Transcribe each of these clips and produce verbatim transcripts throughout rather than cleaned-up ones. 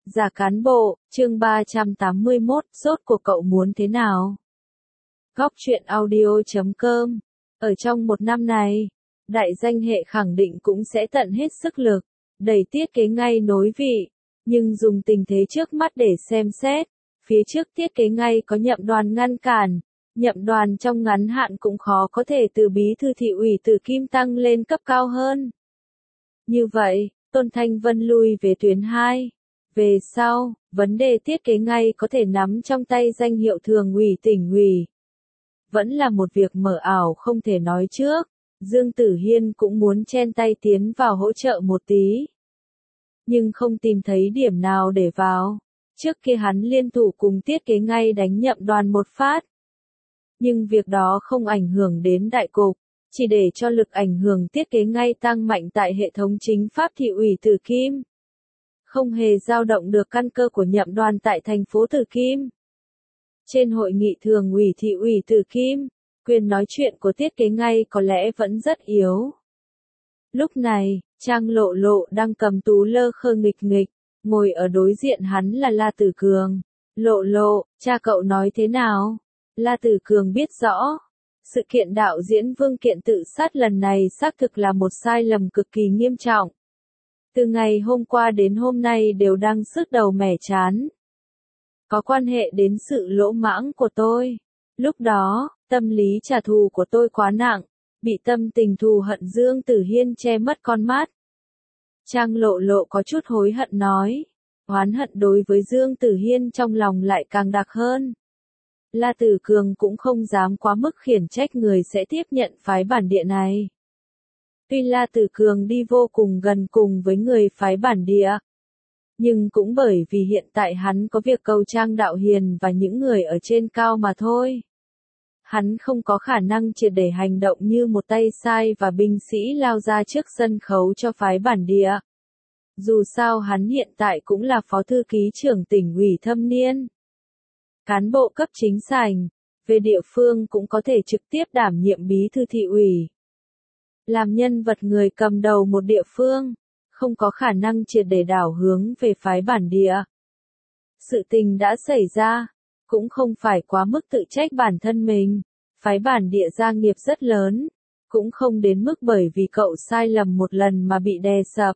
Giả cán bộ, chương ba trăm tám mươi mốt, rốt cuộc cậu muốn thế nào? Góc truyện audio chấm com. Ở trong một năm này, đại danh hệ khẳng định cũng sẽ tận hết sức lực, đẩy Tiết Kế Ngay nối vị, nhưng dùng tình thế trước mắt để xem xét. Phía trước Tiết Kế Ngay có Nhậm Đoàn ngăn cản, Nhậm Đoàn trong ngắn hạn cũng khó có thể từ bí thư thị ủy Từ Kim tăng lên cấp cao hơn. Như vậy, Tôn Thanh Vân lui về tuyến hai. Về sau, vấn đề Tiết Kế Ngay có thể nắm trong tay danh hiệu thường ủy tỉnh ủy. Vẫn là một việc mờ ảo không thể nói trước, Dương Tử Hiên cũng muốn chen tay tiến vào hỗ trợ một tí. Nhưng không tìm thấy điểm nào để vào. Trước kia hắn liên thủ cùng Tiết Kế Ngay đánh Nhậm Đoàn một phát. Nhưng việc đó không ảnh hưởng đến đại cục, chỉ để cho lực ảnh hưởng Tiết Kế Ngay tăng mạnh tại hệ thống chính pháp thị ủy Từ Kim. Không hề dao động được căn cơ của Nhậm Đoàn tại thành phố Từ Kim. Trên hội nghị thường ủy thị ủy Từ Kim, quyền nói chuyện của Tiết Kế Ngay có lẽ vẫn rất yếu. Lúc này, Trang Lộ Lộ đang cầm tú lơ khơ nghịch nghịch, ngồi ở đối diện hắn là La Tử Cường. Lộ Lộ, cha cậu nói thế nào? La Tử Cường biết rõ. Sự kiện đạo diễn Vương Kiện tự sát lần này xác thực là một sai lầm cực kỳ nghiêm trọng. Từ ngày hôm qua đến hôm nay đều đang sứt đầu mẻ chán. Có quan hệ đến sự lỗ mãng của tôi. Lúc đó, tâm lý trả thù của tôi quá nặng, bị tâm tình thù hận Dương Tử Hiên che mất con mắt. Trang Lộ Lộ có chút hối hận nói, oán hận đối với Dương Tử Hiên trong lòng lại càng đặc hơn. La Tử Cường cũng không dám quá mức khiển trách người sẽ tiếp nhận phái bản địa này. Tuy La Tử Cường đi vô cùng gần cùng với người phái bản địa, nhưng cũng bởi vì hiện tại hắn có việc cầu Trang Đạo Hiền và những người ở trên cao mà thôi. Hắn không có khả năng triệt để hành động như một tay sai và binh sĩ lao ra trước sân khấu cho phái bản địa. Dù sao hắn hiện tại cũng là phó thư ký trưởng tỉnh ủy thâm niên. Cán bộ cấp chính sảnh, về địa phương cũng có thể trực tiếp đảm nhiệm bí thư thị ủy. Làm nhân vật người cầm đầu một địa phương, không có khả năng triệt để đảo hướng về phái bản địa. Sự tình đã xảy ra, cũng không phải quá mức tự trách bản thân mình, phái bản địa gia nghiệp rất lớn, cũng không đến mức bởi vì cậu sai lầm một lần mà bị đè sập.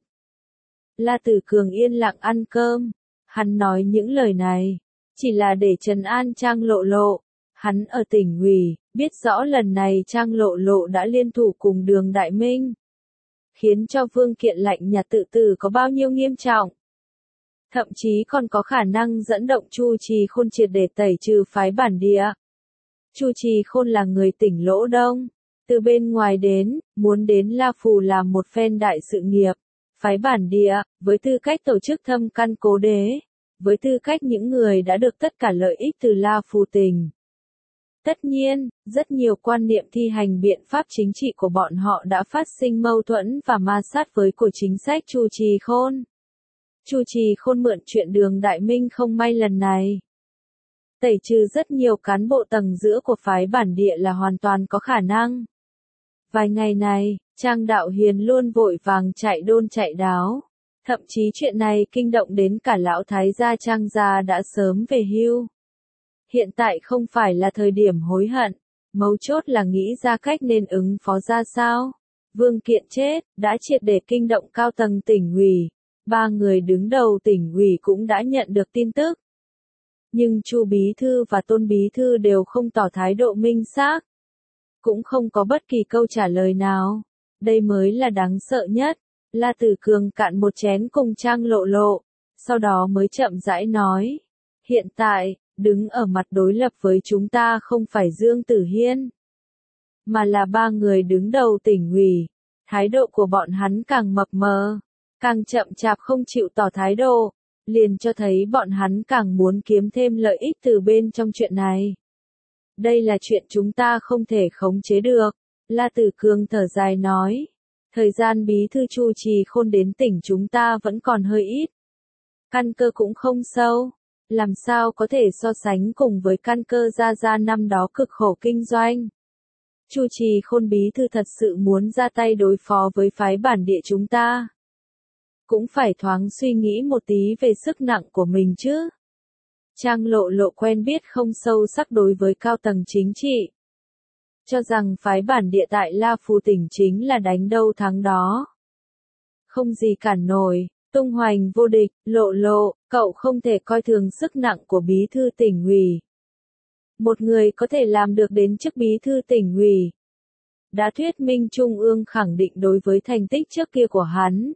La Tử Cường yên lặng ăn cơm, hắn nói những lời này, chỉ là để trấn an Trang Lộ Lộ. Hắn ở tỉnh ủy, biết rõ lần này Trang Lộ Lộ đã liên thủ cùng Đường Đại Minh, khiến cho Vương Kiện lạnh nhạt tự tử có bao nhiêu nghiêm trọng. Thậm chí còn có khả năng dẫn động Chu Trì Khôn triệt để tẩy trừ phái bản địa. Chu Trì Khôn là người tỉnh Lỗ Đông, từ bên ngoài đến, muốn đến La Phù làm một phen đại sự nghiệp. Phái bản địa, với tư cách tổ chức thâm căn cố đế, với tư cách những người đã được tất cả lợi ích từ La Phù tỉnh. Tất nhiên, rất nhiều quan niệm thi hành biện pháp chính trị của bọn họ đã phát sinh mâu thuẫn và ma sát với của chính sách Chu Trì Khôn. Chu Trì Khôn mượn chuyện Đường Đại Minh không may lần này, tẩy trừ rất nhiều cán bộ tầng giữa của phái bản địa là hoàn toàn có khả năng. Vài ngày này, Trang Đạo Hiền luôn vội vàng chạy đôn chạy đáo. Thậm chí chuyện này kinh động đến cả lão thái gia Trang gia đã sớm về hưu. Hiện tại không phải là thời điểm hối hận, mấu chốt là nghĩ ra cách nên ứng phó ra sao. Vương Kiện chết, đã triệt để kinh động cao tầng tỉnh ủy, ba người đứng đầu tỉnh ủy cũng đã nhận được tin tức. Nhưng Chu Bí Thư và Tôn Bí Thư đều không tỏ thái độ minh xác, cũng không có bất kỳ câu trả lời nào. Đây mới là đáng sợ nhất. La Tử Cường cạn một chén cùng Trang Lộ Lộ, sau đó mới chậm rãi nói, hiện tại, đứng ở mặt đối lập với chúng ta không phải Dương Tử Hiên, mà là ba người đứng đầu tỉnh ủy. Thái độ của bọn hắn càng mập mờ, càng chậm chạp không chịu tỏ thái độ, liền cho thấy bọn hắn càng muốn kiếm thêm lợi ích từ bên trong chuyện này. Đây là chuyện chúng ta không thể khống chế được. La Tử Cường thở dài nói, thời gian bí thư Chu Trì Khôn đến tỉnh chúng ta vẫn còn hơi ít. Căn cơ cũng không sâu, làm sao có thể so sánh cùng với căn cơ Gia Gia năm đó cực khổ kinh doanh. Chu Trì Khôn bí thư thật sự muốn ra tay đối phó với phái bản địa chúng ta. cũng phải thoáng suy nghĩ một tí về sức nặng của mình chứ. Trang Lộ Lộ quen biết không sâu sắc đối với cao tầng chính trị. Cho rằng phái bản địa tại La Phù tỉnh chính là đánh đâu thắng đó. Không gì cản nổi, tung hoành vô địch, Lộ Lộ, cậu không thể coi thường sức nặng của bí thư tỉnh ủy. Một người có thể làm được đến chức bí thư tỉnh ủy, đã thuyết minh Trung ương khẳng định đối với thành tích trước kia của hắn.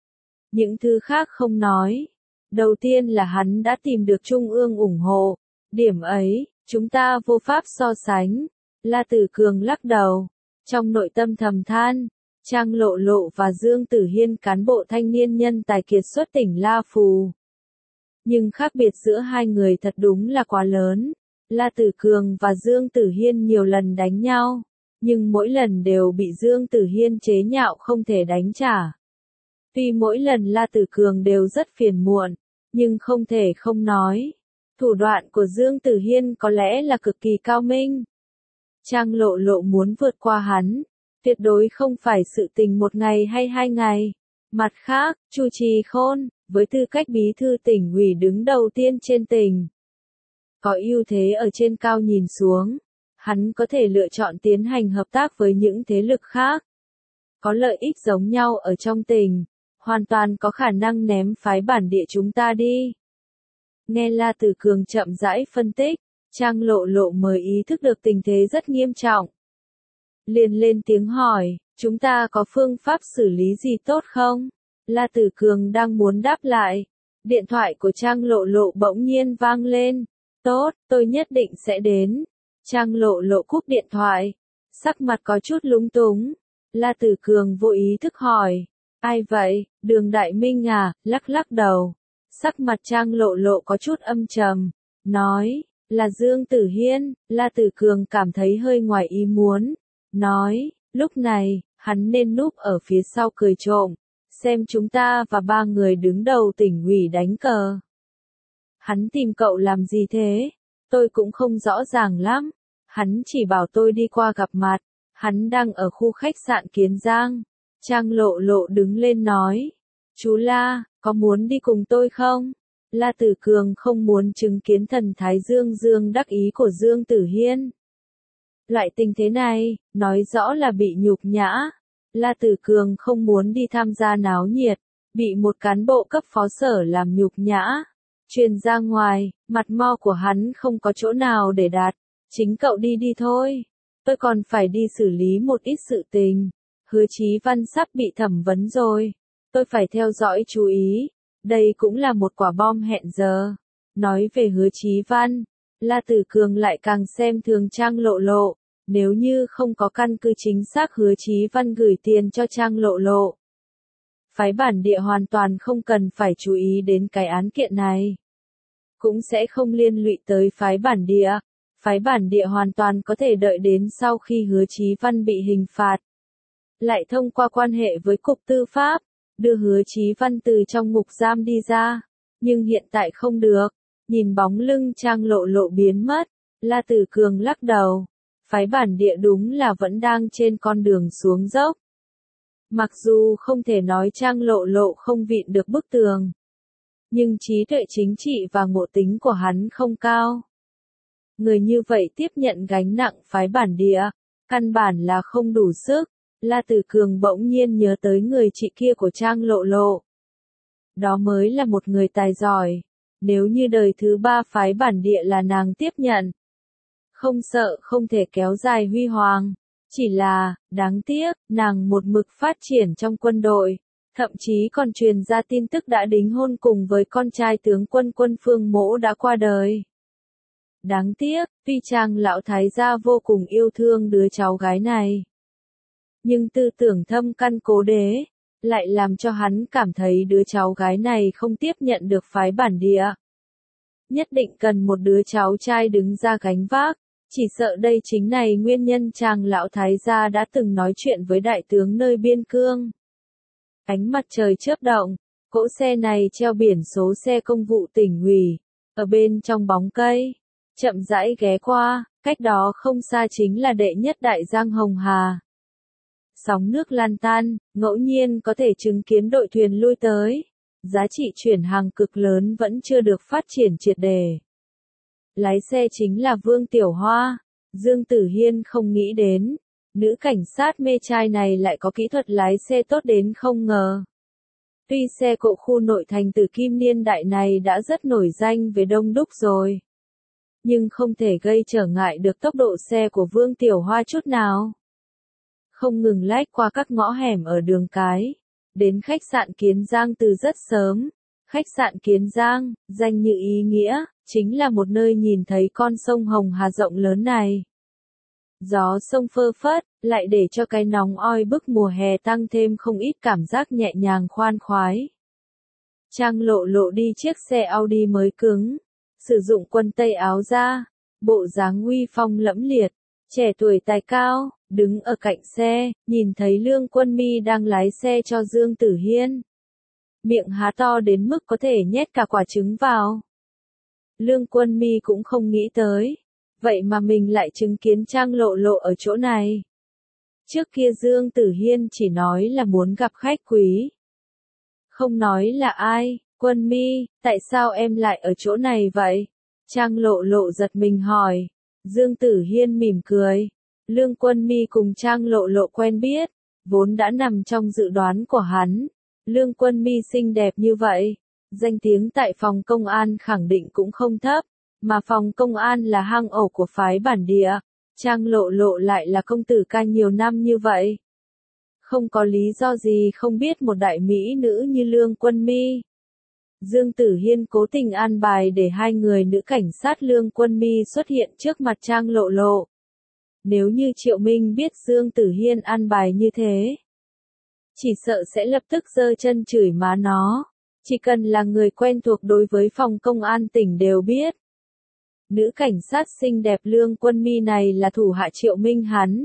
Những thứ khác không nói. Đầu tiên là hắn đã tìm được Trung ương ủng hộ. Điểm ấy, chúng ta vô pháp so sánh. La Tử Cường lắc đầu. Trong nội tâm thầm than, Trang Lộ Lộ và Dương Tử Hiên cán bộ thanh niên nhân tài kiệt xuất tỉnh La Phù. Nhưng khác biệt giữa hai người thật đúng là quá lớn. La Tử Cường và Dương Tử Hiên nhiều lần đánh nhau, nhưng mỗi lần đều bị Dương Tử Hiên chế nhạo không thể đánh trả. Tuy mỗi lần La Tử Cường đều rất phiền muộn, nhưng không thể không nói. Thủ đoạn của Dương Tử Hiên có lẽ là cực kỳ cao minh. Trang Lộ Lộ muốn vượt qua hắn, tuyệt đối không phải sự tình một ngày hay hai ngày. Mặt khác, Chu Trì Khôn, với tư cách bí thư tỉnh ủy đứng đầu tiên trên tỉnh, có ưu thế ở trên cao nhìn xuống, hắn có thể lựa chọn tiến hành hợp tác với những thế lực khác. Có lợi ích giống nhau ở trong tỉnh, hoàn toàn có khả năng ném phái bản địa chúng ta đi. Nghe La Tử Cường chậm rãi phân tích, Trang Lộ Lộ mới ý thức được tình thế rất nghiêm trọng. Liền lên tiếng hỏi, chúng ta có phương pháp xử lý gì tốt không? La Tử Cường đang muốn đáp lại. Điện thoại của Trang Lộ Lộ bỗng nhiên vang lên. Tốt, tôi nhất định sẽ đến. Trang Lộ Lộ cúp điện thoại. Sắc mặt có chút lúng túng. La Tử Cường vô ý thức hỏi. Ai vậy, Đường Đại Minh à, lắc lắc đầu. Sắc mặt Trang Lộ Lộ có chút âm trầm. Nói, là Dương Tử Hiên. La Tử Cường cảm thấy hơi ngoài ý muốn. Nói, lúc này, hắn nên núp ở phía sau cười trộm. Xem chúng ta và ba người đứng đầu tỉnh ủy đánh cờ. Hắn tìm cậu làm gì thế? Tôi cũng không rõ ràng lắm. Hắn chỉ bảo tôi đi qua gặp mặt. Hắn đang ở khu khách sạn Kiến Giang. Trang Lộ Lộ đứng lên nói. Chú La, có muốn đi cùng tôi không? La Tử Cường không muốn chứng kiến thần thái Dương Dương đắc ý của Dương Tử Hiên. Loại tình thế này, nói rõ là bị nhục nhã. La Tử Cường không muốn đi tham gia náo nhiệt, bị một cán bộ cấp phó sở làm nhục nhã. Truyền ra ngoài, mặt mo của hắn không có chỗ nào để đặt. Chính cậu đi đi thôi. Tôi còn phải đi xử lý một ít sự tình. Hứa Chí Văn sắp bị thẩm vấn rồi. Tôi phải theo dõi chú ý. Đây cũng là một quả bom hẹn giờ. Nói về Hứa Chí Văn, La Tử Cường lại càng xem thường Trang Lộ Lộ. Nếu như không có căn cứ chính xác Hứa Chí Văn gửi tiền cho Trang Lộ Lộ, phái bản địa hoàn toàn không cần phải chú ý đến cái án kiện này. Cũng sẽ không liên lụy tới phái bản địa. Phái bản địa hoàn toàn có thể đợi đến sau khi Hứa Chí Văn bị hình phạt. Lại thông qua quan hệ với Cục Tư pháp, đưa Hứa Chí Văn từ trong ngục giam đi ra. Nhưng hiện tại không được. Nhìn bóng lưng Trang Lộ Lộ biến mất, La Tử Cường lắc đầu. Phái bản địa đúng là vẫn đang trên con đường xuống dốc. Mặc dù không thể nói Trang Lộ Lộ không vịn được bức tường, nhưng trí tuệ chính trị và ngộ tính của hắn không cao. Người như vậy tiếp nhận gánh nặng phái bản địa, căn bản là không đủ sức. La Tử Cường bỗng nhiên nhớ tới người chị kia của Trang Lộ Lộ. Đó mới là một người tài giỏi. Nếu như đời thứ ba phái bản địa là nàng tiếp nhận, không sợ không thể kéo dài huy hoàng. Chỉ là, đáng tiếc, nàng một mực phát triển trong quân đội, thậm chí còn truyền ra tin tức đã đính hôn cùng với con trai tướng quân Quân Phương Mỗ đã qua đời. Đáng tiếc, tuy Trang lão thái gia vô cùng yêu thương đứa cháu gái này, nhưng tư tưởng thâm căn cố đế, lại làm cho hắn cảm thấy đứa cháu gái này không tiếp nhận được phái bản địa. Nhất định cần một đứa cháu trai đứng ra gánh vác. Chỉ sợ đây chính này nguyên nhân Trang lão thái gia đã từng nói chuyện với đại tướng nơi biên cương. Ánh mặt trời chớp động, cỗ xe này treo biển số xe công vụ tỉnh ủy, ở bên trong bóng cây, chậm rãi ghé qua, cách đó không xa chính là đệ nhất đại giang Hồng Hà. sóng nước lan tan, ngẫu nhiên có thể chứng kiến đội thuyền lui tới. Giá trị chuyển hàng cực lớn vẫn chưa được phát triển triệt đề. Lái xe chính là Vương Tiểu Hoa. Dương Tử Hiên không nghĩ đến, nữ cảnh sát mê trai này lại có kỹ thuật lái xe tốt đến không ngờ. Tuy xe cộ khu nội thành Tử Kim niên đại này đã rất nổi danh về đông đúc rồi, nhưng không thể gây trở ngại được tốc độ xe của Vương Tiểu Hoa chút nào. Không ngừng lách qua các ngõ hẻm ở đường cái, đến khách sạn Kiến Giang từ rất sớm. Khách sạn Kiến Giang, danh như ý nghĩa, chính là một nơi nhìn thấy con sông Hồng Hà rộng lớn này. Gió sông phơ phất, lại để cho cái nóng oi bức mùa hè tăng thêm không ít cảm giác nhẹ nhàng khoan khoái. Trang Lộ Lộ đi chiếc xe Audi mới cứng, sử dụng quần tây áo da, bộ dáng uy phong lẫm liệt, trẻ tuổi tài cao, đứng ở cạnh xe, nhìn thấy Lương Quân Mi đang lái xe cho Dương Tử Hiên. Miệng há to đến mức có thể nhét cả quả trứng vào. Lương Quân Mi cũng không nghĩ tới, vậy mà mình lại chứng kiến Trang Lộ Lộ ở chỗ này. Trước kia Dương Tử Hiên chỉ nói là muốn gặp khách quý, không nói là ai. Quân Mi, tại sao em lại ở chỗ này vậy? Trang Lộ Lộ giật mình hỏi. Dương Tử Hiên mỉm cười. Lương Quân Mi cùng Trang Lộ Lộ quen biết, vốn đã nằm trong dự đoán của hắn. Lương Quân Mi xinh đẹp như vậy, danh tiếng tại phòng công an khẳng định cũng không thấp, mà phòng công an là hang ổ của phái bản địa. Trang Lộ Lộ lại là công tử ca nhiều năm như vậy. Không có lý do gì không biết một đại mỹ nữ như Lương Quân Mi. Dương Tử Hiên cố tình an bài để hai người nữ cảnh sát Lương Quân Mi xuất hiện trước mặt Trang Lộ Lộ. Nếu như Triệu Minh biết Dương Tử Hiên an bài như thế, chỉ sợ sẽ lập tức giơ chân chửi má nó. Chỉ cần là người quen thuộc đối với phòng công an tỉnh đều biết. Nữ cảnh sát xinh đẹp Lương Quân Mi này là thủ hạ Triệu Minh hắn.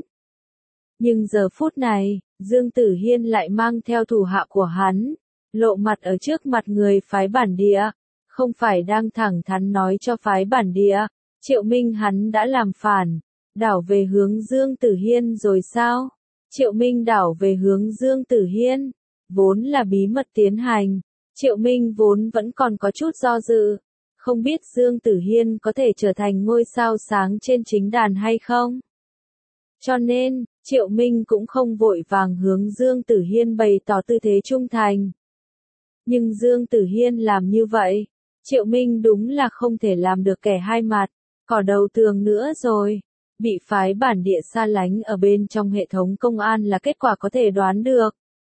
Nhưng giờ phút này, Dương Tử Hiên lại mang theo thủ hạ của hắn, lộ mặt ở trước mặt người phái bản địa, không phải đang thẳng thắn nói cho phái bản địa, Triệu Minh hắn đã làm phản, đảo về hướng Dương Tử Hiên rồi sao? Triệu Minh đảo về hướng Dương Tử Hiên, vốn là bí mật tiến hành, Triệu Minh vốn vẫn còn có chút do dự, không biết Dương Tử Hiên có thể trở thành ngôi sao sáng trên chính đàn hay không? Cho nên, Triệu Minh cũng không vội vàng hướng Dương Tử Hiên bày tỏ tư thế trung thành. Nhưng Dương Tử Hiên làm như vậy, Triệu Minh đúng là không thể làm được kẻ hai mặt, cỏ đầu tường nữa rồi. Bị phái bản địa xa lánh ở bên trong hệ thống công an là kết quả có thể đoán được.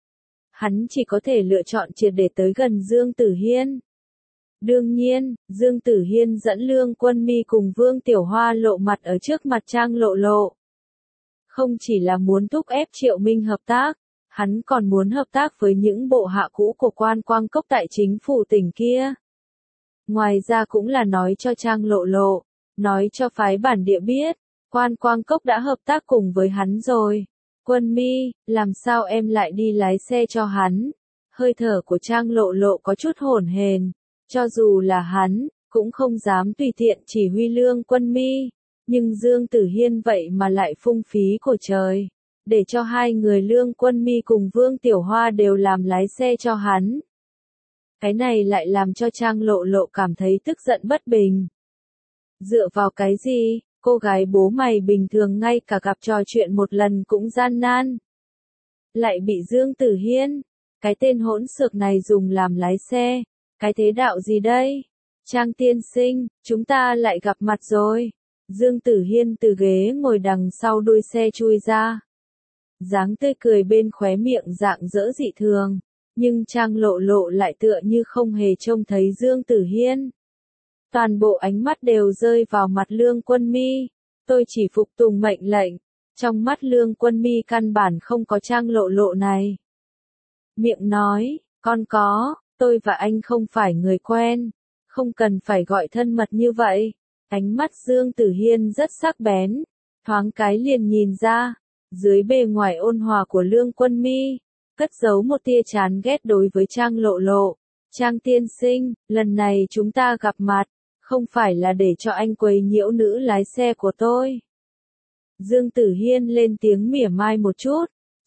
Hắn chỉ có thể lựa chọn triệt để tới gần Dương Tử Hiên. Đương nhiên, Dương Tử Hiên dẫn Lương Quân Mi cùng Vương Tiểu Hoa lộ mặt ở trước mặt Trang Lộ Lộ. Không chỉ là muốn thúc ép Triệu Minh hợp tác, hắn còn muốn hợp tác với những bộ hạ cũ của Quan Quang Cốc tại chính phủ tỉnh kia. Ngoài ra cũng là nói cho Trang Lộ Lộ, nói cho phái bản địa biết, Quan Quang Cốc đã hợp tác cùng với hắn rồi. Quân Mi, làm sao em lại đi lái xe cho hắn? Hơi thở của Trang Lộ Lộ có chút hổn hển, cho dù là hắn, cũng không dám tùy tiện chỉ huy Lương Quân Mi. Nhưng Dương Tử Hiên vậy mà lại phung phí của trời, để cho hai người Lương Quân Mi cùng Vương Tiểu Hoa đều làm lái xe cho hắn. Cái này lại làm cho Trang Lộ Lộ cảm thấy tức giận bất bình. Dựa vào cái gì, cô gái bố mày bình thường ngay cả gặp trò chuyện một lần cũng gian nan. Lại bị Dương Tử Hiên, cái tên hỗn xược này dùng làm lái xe, cái thế đạo gì đây? Trang tiên sinh, chúng ta lại gặp mặt rồi. Dương Tử Hiên từ ghế ngồi đằng sau đuôi xe chui ra. Dáng tươi cười bên khóe miệng rạng rỡ dị thường, nhưng Trang Lộ Lộ lại tựa như không hề trông thấy Dương Tử Hiên. Toàn bộ ánh mắt đều rơi vào mặt Lương Quân Mi, tôi chỉ phục tùng mệnh lệnh. Trong mắt Lương Quân Mi căn bản không có Trang Lộ Lộ này. Miệng nói, con có, tôi và anh không phải người quen, không cần phải gọi thân mật như vậy. Ánh mắt Dương Tử Hiên rất sắc bén, thoáng cái liền nhìn ra, dưới bề ngoài ôn hòa của Lương Quân Mi, cất giấu một tia chán ghét đối với Trang Lộ Lộ. Trang tiên sinh, lần này chúng ta gặp mặt, không phải là để cho anh quấy nhiễu nữ lái xe của tôi. Dương Tử Hiên lên tiếng mỉa mai một chút,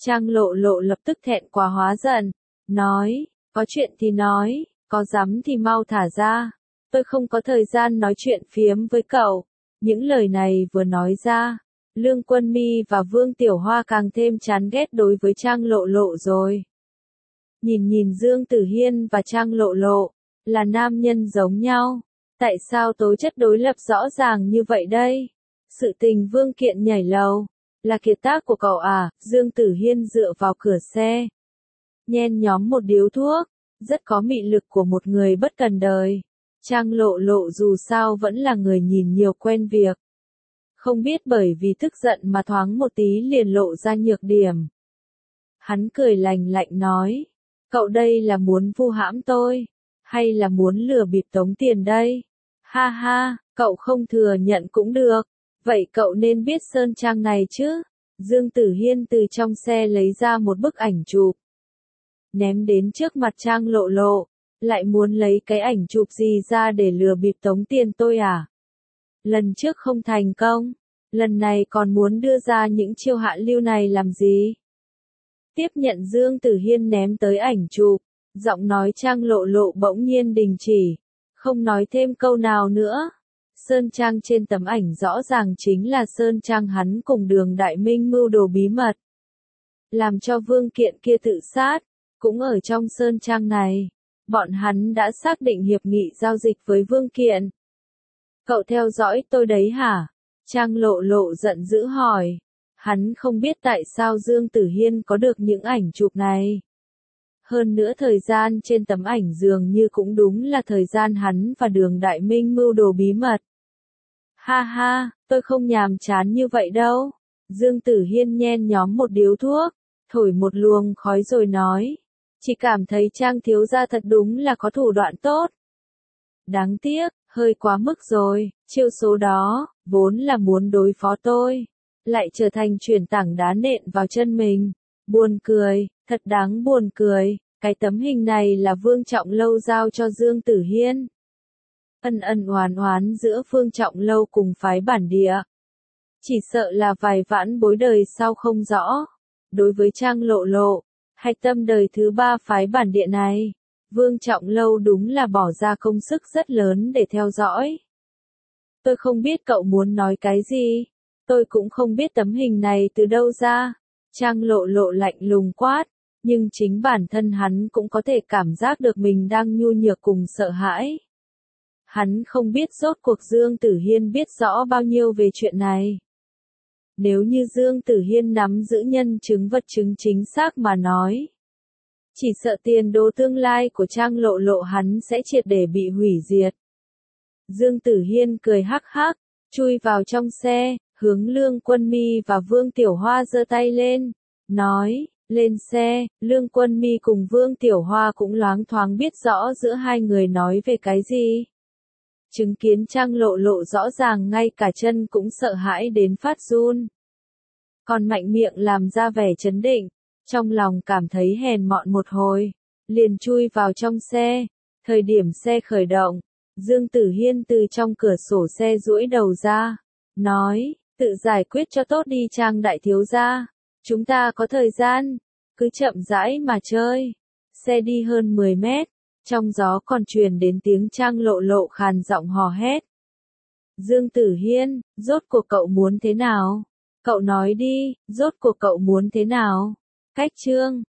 Trang Lộ Lộ lập tức thẹn quá hóa giận, nói, có chuyện thì nói, có dám thì mau thả ra, tôi không có thời gian nói chuyện phiếm với cậu. Những lời này vừa nói ra, Lương Quân Mi và Vương Tiểu Hoa càng thêm chán ghét đối với Trang Lộ Lộ rồi. Nhìn nhìn Dương Tử Hiên và Trang Lộ Lộ, là nam nhân giống nhau, tại sao tố chất đối lập rõ ràng như vậy đây? Sự tình Vương Kiện nhảy lầu, là kiệt tác của cậu à? Dương Tử Hiên dựa vào cửa xe, nhen nhóm một điếu thuốc, rất có mị lực của một người bất cần đời. Trang Lộ Lộ dù sao vẫn là người nhìn nhiều quen việc. Không biết bởi vì tức giận mà thoáng một tí liền lộ ra nhược điểm. Hắn cười lành lạnh nói, cậu đây là muốn vu hãm tôi, hay là muốn lừa bịp tống tiền đây? Ha ha, cậu không thừa nhận cũng được, vậy cậu nên biết sơn trang này chứ? Dương Tử Hiên từ trong xe lấy ra một bức ảnh chụp, ném đến trước mặt Trang Lộ Lộ, lại muốn lấy cái ảnh chụp gì ra để lừa bịp tống tiền tôi à? Lần trước không thành công, lần này còn muốn đưa ra những chiêu hạ lưu này làm gì? Tiếp nhận Dương Tử Hiên ném tới ảnh chụp, giọng nói Trang Lộ Lộ bỗng nhiên đình chỉ, không nói thêm câu nào nữa. Sơn trang trên tấm ảnh rõ ràng chính là sơn trang hắn cùng Đường Đại Minh mưu đồ bí mật, làm cho Vương Kiện kia tự sát, cũng ở trong sơn trang này. Bọn hắn đã xác định hiệp nghị giao dịch với Vương Kiện. Cậu theo dõi tôi đấy hả? Trang Lộ Lộ giận dữ hỏi. Hắn không biết tại sao Dương Tử Hiên có được những ảnh chụp này. Hơn nữa thời gian trên tấm ảnh dường như cũng đúng là thời gian hắn và Đường Đại Minh mưu đồ bí mật. Ha ha, tôi không nhàm chán như vậy đâu. Dương Tử Hiên nhen nhóm một điếu thuốc, thổi một luồng khói rồi nói. Chỉ cảm thấy Trang thiếu gia thật đúng là có thủ đoạn tốt. Đáng tiếc, hơi quá mức rồi, chiêu số đó, vốn là muốn đối phó tôi, lại trở thành chuyển tảng đá nện vào chân mình. Buồn cười, thật đáng buồn cười, cái tấm hình này là Vương Trọng Lâu giao cho Dương Tử Hiên. Ân ân oán oán giữa Vương Trọng Lâu cùng phái bản địa. Chỉ sợ là vài vãn bối đời sau không rõ. Đối với Trang Lộ Lộ, hạch tâm đời thứ ba phái bản địa này, Vương Trọng Lâu đúng là bỏ ra công sức rất lớn để theo dõi. Tôi không biết cậu muốn nói cái gì, tôi cũng không biết tấm hình này từ đâu ra. Trang Lộ Lộ lạnh lùng quát, nhưng chính bản thân hắn cũng có thể cảm giác được mình đang nhu nhược cùng sợ hãi. Hắn không biết rốt cuộc Dương Tử Hiên biết rõ bao nhiêu về chuyện này. Nếu như Dương Tử Hiên nắm giữ nhân chứng vật chứng chính xác mà nói, chỉ sợ tiền đồ tương lai của Trang Lộ Lộ hắn sẽ triệt để bị hủy diệt. Dương Tử Hiên cười hắc hắc, chui vào trong xe, hướng Lương Quân Mi và Vương Tiểu Hoa giơ tay lên, nói, lên xe. Lương Quân Mi cùng Vương Tiểu Hoa cũng loáng thoáng biết rõ giữa hai người nói về cái gì. Chứng kiến Trang Lộ Lộ rõ ràng ngay cả chân cũng sợ hãi đến phát run. Còn mạnh miệng làm ra vẻ trấn định, trong lòng cảm thấy hèn mọn một hồi, liền chui vào trong xe. Thời điểm xe khởi động, Dương Tử Hiên từ trong cửa sổ xe duỗi đầu ra, nói, tự giải quyết cho tốt đi Trang đại thiếu gia, chúng ta có thời gian, cứ chậm rãi mà chơi. Xe đi hơn mười mét, trong gió còn truyền đến tiếng Trang Lộ Lộ khàn giọng hò hét. Dương Tử Hiên, rốt cuộc cậu muốn thế nào? Cậu nói đi, rốt cuộc cậu muốn thế nào? Cách chương